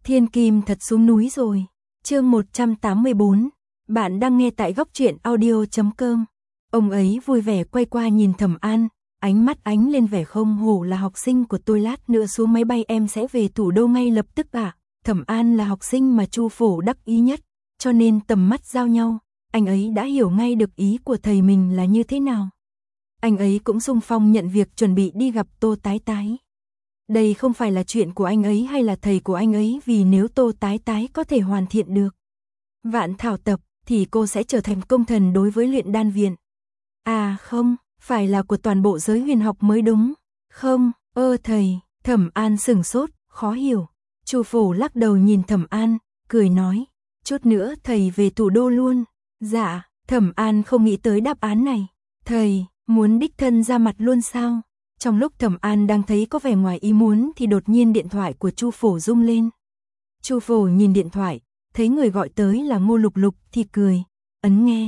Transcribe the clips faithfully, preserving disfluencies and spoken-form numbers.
Thiên Kim thật xuống núi rồi. Chương một trăm tám mươi bốn. Bạn đang nghe tại góc truyện audio chấm com. Ông ấy vui vẻ quay qua nhìn Thẩm An, ánh mắt ánh lên vẻ không hổ là học sinh của tôi, lát nữa xuống máy bay em sẽ về thủ đô ngay lập tức ạ. À? Thẩm An là học sinh mà Chu Phổ đắc ý nhất, cho nên tầm mắt giao nhau, anh ấy đã hiểu ngay được ý của thầy mình là như thế nào. Anh ấy cũng xung phong nhận việc chuẩn bị đi gặp Tô Tái Tái. Đây không phải là chuyện của anh ấy hay là thầy của anh ấy, vì nếu Tô Tái Tái có thể hoàn thiện được Vạn Thảo Tập thì cô sẽ trở thành công thần đối với luyện đan viện. À không, phải là của toàn bộ giới huyền học mới đúng. Không, ơ thầy, Thẩm An sửng sốt, khó hiểu. Chu Phổ lắc đầu nhìn Thẩm An, cười nói, chút nữa thầy về thủ đô luôn. Dạ, Thẩm An không nghĩ tới đáp án này. Thầy, muốn đích thân ra mặt luôn sao? Trong lúc Thẩm An đang thấy có vẻ ngoài ý muốn thì đột nhiên điện thoại của Chu Phổ rung lên. Chu Phổ nhìn điện thoại, thấy người gọi tới là Ngô Lục Lục thì cười, ấn nghe.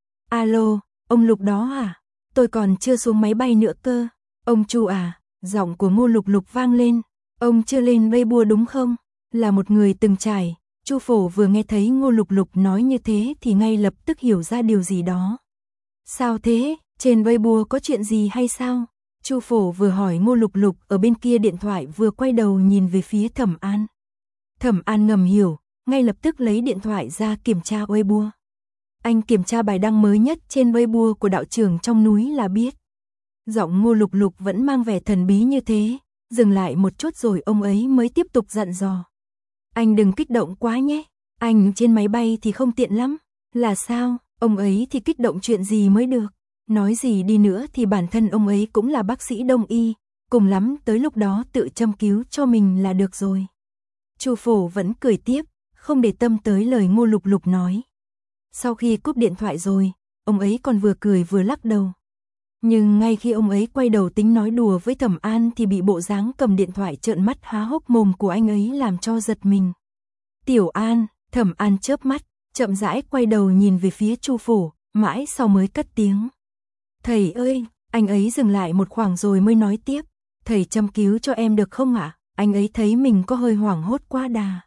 Alo, ông Lục đó à? Tôi còn chưa xuống máy bay nữa cơ. Ông Chu à? Giọng của Ngô Lục Lục vang lên. Ông chưa lên Weibo đúng không? Là một người từng trải. Chu Phổ vừa nghe thấy Ngô Lục Lục nói như thế thì ngay lập tức hiểu ra điều gì đó. Sao thế? Trên Weibo có chuyện gì hay sao? Chu Phổ vừa hỏi Ngô Lục Lục ở bên kia điện thoại vừa quay đầu nhìn về phía Thẩm An. Thẩm An ngầm hiểu, ngay lập tức lấy điện thoại ra kiểm tra Weibo. Anh kiểm tra bài đăng mới nhất trên Weibo của đạo trưởng trong núi là biết. Giọng Ngô Lục Lục vẫn mang vẻ thần bí như thế, dừng lại một chút rồi ông ấy mới tiếp tục dặn dò. Anh đừng kích động quá nhé, anh trên máy bay thì không tiện lắm. Là sao, ông ấy thì kích động chuyện gì mới được. Nói gì đi nữa thì bản thân ông ấy cũng là bác sĩ đông y, cùng lắm tới lúc đó tự châm cứu cho mình là được rồi. Chu Phổ vẫn cười tiếp, không để tâm tới lời Ngô Lục Lục nói. Sau khi cúp điện thoại rồi, ông ấy còn vừa cười vừa lắc đầu. Nhưng ngay khi ông ấy quay đầu tính nói đùa với Thẩm An thì bị bộ dáng cầm điện thoại trợn mắt há hốc mồm của anh ấy làm cho giật mình. Tiểu An, Thẩm An chớp mắt, chậm rãi quay đầu nhìn về phía Chu Phổ, mãi sau mới cất tiếng. Thầy ơi, anh ấy dừng lại một khoảng rồi mới nói tiếp. Thầy châm cứu cho em được không ạ? À? Anh ấy thấy mình có hơi hoảng hốt quá đà.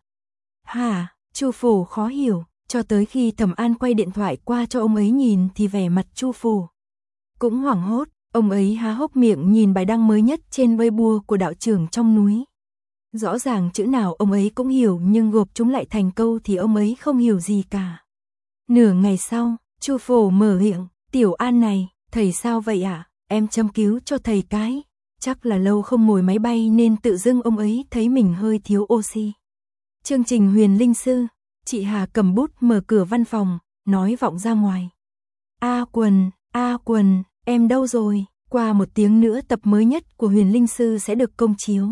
Hả? Chu Phổ khó hiểu, cho tới khi Thẩm An quay điện thoại qua cho ông ấy nhìn thì vẻ mặt Chu Phổ cũng hoảng hốt. Ông ấy há hốc miệng nhìn bài đăng mới nhất trên Weibo của đạo trưởng trong núi. Rõ ràng chữ nào ông ấy cũng hiểu nhưng gộp chúng lại thành câu thì ông ấy không hiểu gì cả. Nửa ngày sau, Chu Phổ mở miệng, Tiểu An này, thầy sao vậy ạ? À? Em châm cứu cho thầy cái. Chắc là lâu không ngồi máy bay nên tự dưng ông ấy thấy mình hơi thiếu oxy. Chương trình Huyền Linh Sư, chị Hà cầm bút mở cửa văn phòng, nói vọng ra ngoài. A Quần, A Quần, em đâu rồi? Qua một tiếng nữa tập mới nhất của Huyền Linh Sư sẽ được công chiếu.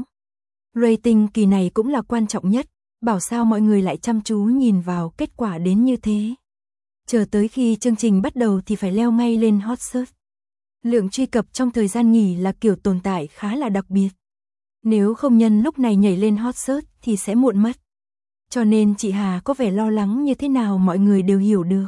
Rating kỳ này cũng là quan trọng nhất, bảo sao mọi người lại chăm chú nhìn vào kết quả đến như thế. Chờ tới khi chương trình bắt đầu thì phải leo ngay lên hot search. Lượng truy cập trong thời gian nghỉ là kiểu tồn tại khá là đặc biệt. Nếu không nhân lúc này nhảy lên hot search thì sẽ muộn mất. Cho nên chị Hà có vẻ lo lắng như thế nào mọi người đều hiểu được.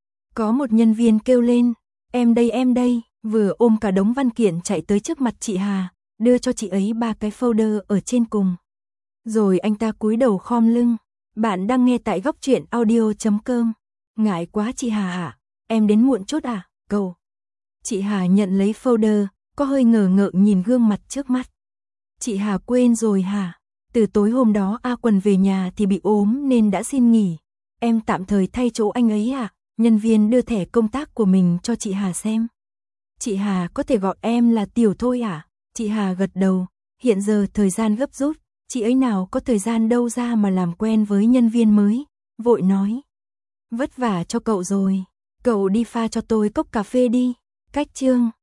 Có một nhân viên kêu lên, em đây em đây, vừa ôm cả đống văn kiện chạy tới trước mặt chị Hà, đưa cho chị ấy ba cái folder ở trên cùng. Rồi anh ta cúi đầu khom lưng, bạn đang nghe tại góc truyện audio chấm com. Ngại quá chị Hà ạ, à? Em đến muộn chút à, cầu. Chị Hà nhận lấy folder, có hơi ngờ ngợ nhìn gương mặt trước mắt. Chị Hà quên rồi hả? Từ tối hôm đó A Quần về nhà thì bị ốm nên đã xin nghỉ. Em tạm thời thay chỗ anh ấy à? Nhân viên đưa thẻ công tác của mình cho chị Hà xem. Chị Hà có thể gọi em là Tiểu thôi à? Chị Hà gật đầu, hiện giờ thời gian gấp rút, chị ấy nào có thời gian đâu ra mà làm quen với nhân viên mới, vội nói. Vất vả cho cậu rồi, cậu đi pha cho tôi cốc cà phê đi. Cách chương